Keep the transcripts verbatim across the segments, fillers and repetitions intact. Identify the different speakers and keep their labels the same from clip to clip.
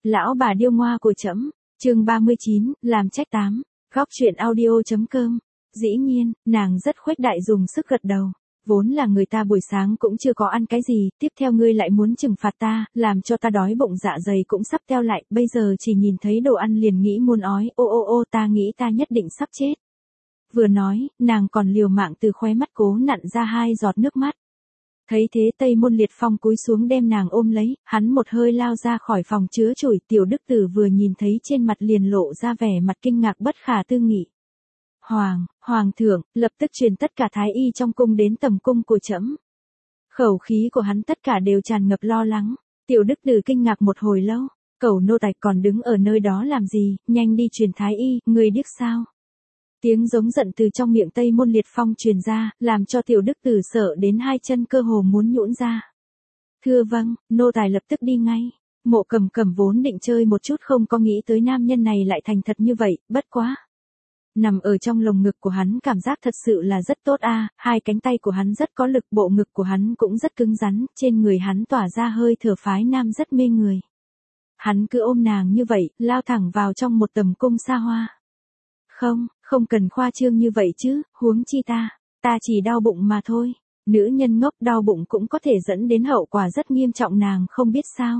Speaker 1: Lão bà điêu ngoa của trẫm, chương ba mươi chín, làm trách tám, góc truyện audio.com. Dĩ nhiên, nàng rất khuếch đại dùng sức gật đầu. Vốn là người ta buổi sáng cũng chưa có ăn cái gì, tiếp theo ngươi lại muốn trừng phạt ta, làm cho ta đói bụng dạ dày cũng sắp teo lại, bây giờ chỉ nhìn thấy đồ ăn liền nghĩ muốn ói, ô ô ô ta nghĩ ta nhất định sắp chết. Vừa nói, nàng còn liều mạng từ khóe mắt cố nặn ra hai giọt nước mắt. Thấy thế Tây Môn Liệt Phong cúi xuống đem nàng ôm lấy, hắn một hơi lao ra khỏi phòng chứa chủi, Tiểu Đức Tử vừa nhìn thấy trên mặt liền lộ ra vẻ mặt kinh ngạc bất khả tư nghị. Hoàng, Hoàng thượng, lập tức truyền tất cả thái y trong cung đến tầm cung của trẫm. Khẩu khí của hắn tất cả đều tràn ngập lo lắng, Tiểu Đức Tử kinh ngạc một hồi lâu, cẩu nô tài còn đứng ở nơi đó làm gì, nhanh đi truyền thái y, người điếc sao? Tiếng giống giận từ trong miệng Tây Môn Liệt Phong truyền ra, làm cho Tiểu Đức Tử sợ đến hai chân cơ hồ muốn nhũn ra. Thưa vâng, nô tài lập tức đi ngay. Mộ Cầm Cầm vốn định chơi một chút không có nghĩ tới nam nhân này lại thành thật như vậy, bất quá. Nằm ở trong lồng ngực của hắn cảm giác thật sự là rất tốt a, hai cánh tay của hắn rất có lực, bộ ngực của hắn cũng rất cứng rắn, trên người hắn tỏa ra hơi thở phái nam rất mê người. Hắn cứ ôm nàng như vậy, lao thẳng vào trong một tầm cung xa hoa. Không, không cần khoa trương như vậy chứ, huống chi ta, ta chỉ đau bụng mà thôi. Nữ nhân ngốc đau bụng cũng có thể dẫn đến hậu quả rất nghiêm trọng, nàng không biết sao.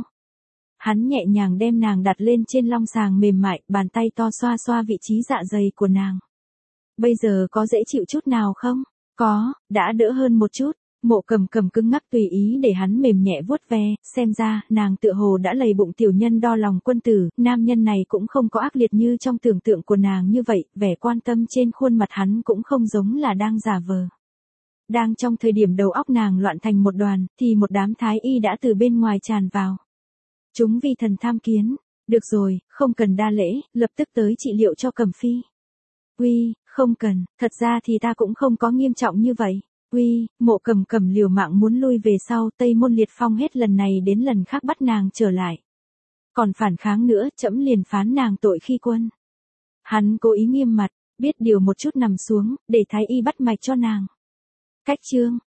Speaker 1: Hắn nhẹ nhàng đem nàng đặt lên trên long sàng mềm mại, bàn tay to xoa xoa vị trí dạ dày của nàng. Bây giờ có dễ chịu chút nào không? Có, đã đỡ hơn một chút. Mộ Cầm Cầm cứng ngắc tùy ý để hắn mềm nhẹ vuốt ve, xem ra, nàng tựa hồ đã lầy bụng tiểu nhân đo lòng quân tử, nam nhân này cũng không có ác liệt như trong tưởng tượng của nàng như vậy, vẻ quan tâm trên khuôn mặt hắn cũng không giống là đang giả vờ. Đang trong thời điểm đầu óc nàng loạn thành một đoàn, thì một đám thái y đã từ bên ngoài tràn vào. Chúng vi thần tham kiến, được rồi, không cần đa lễ, lập tức tới trị liệu cho Cầm Phi. Uy, không cần, thật ra thì ta cũng không có nghiêm trọng như vậy. Uy, Mộ Cầm Cầm liều mạng muốn lui về sau, Tây Môn Liệt Phong hết lần này đến lần khác bắt nàng trở lại. Còn phản kháng nữa, trẫm liền phán nàng tội khi quân. Hắn cố ý nghiêm mặt, biết điều một chút nằm xuống, để thái y bắt mạch cho nàng. Cách chương,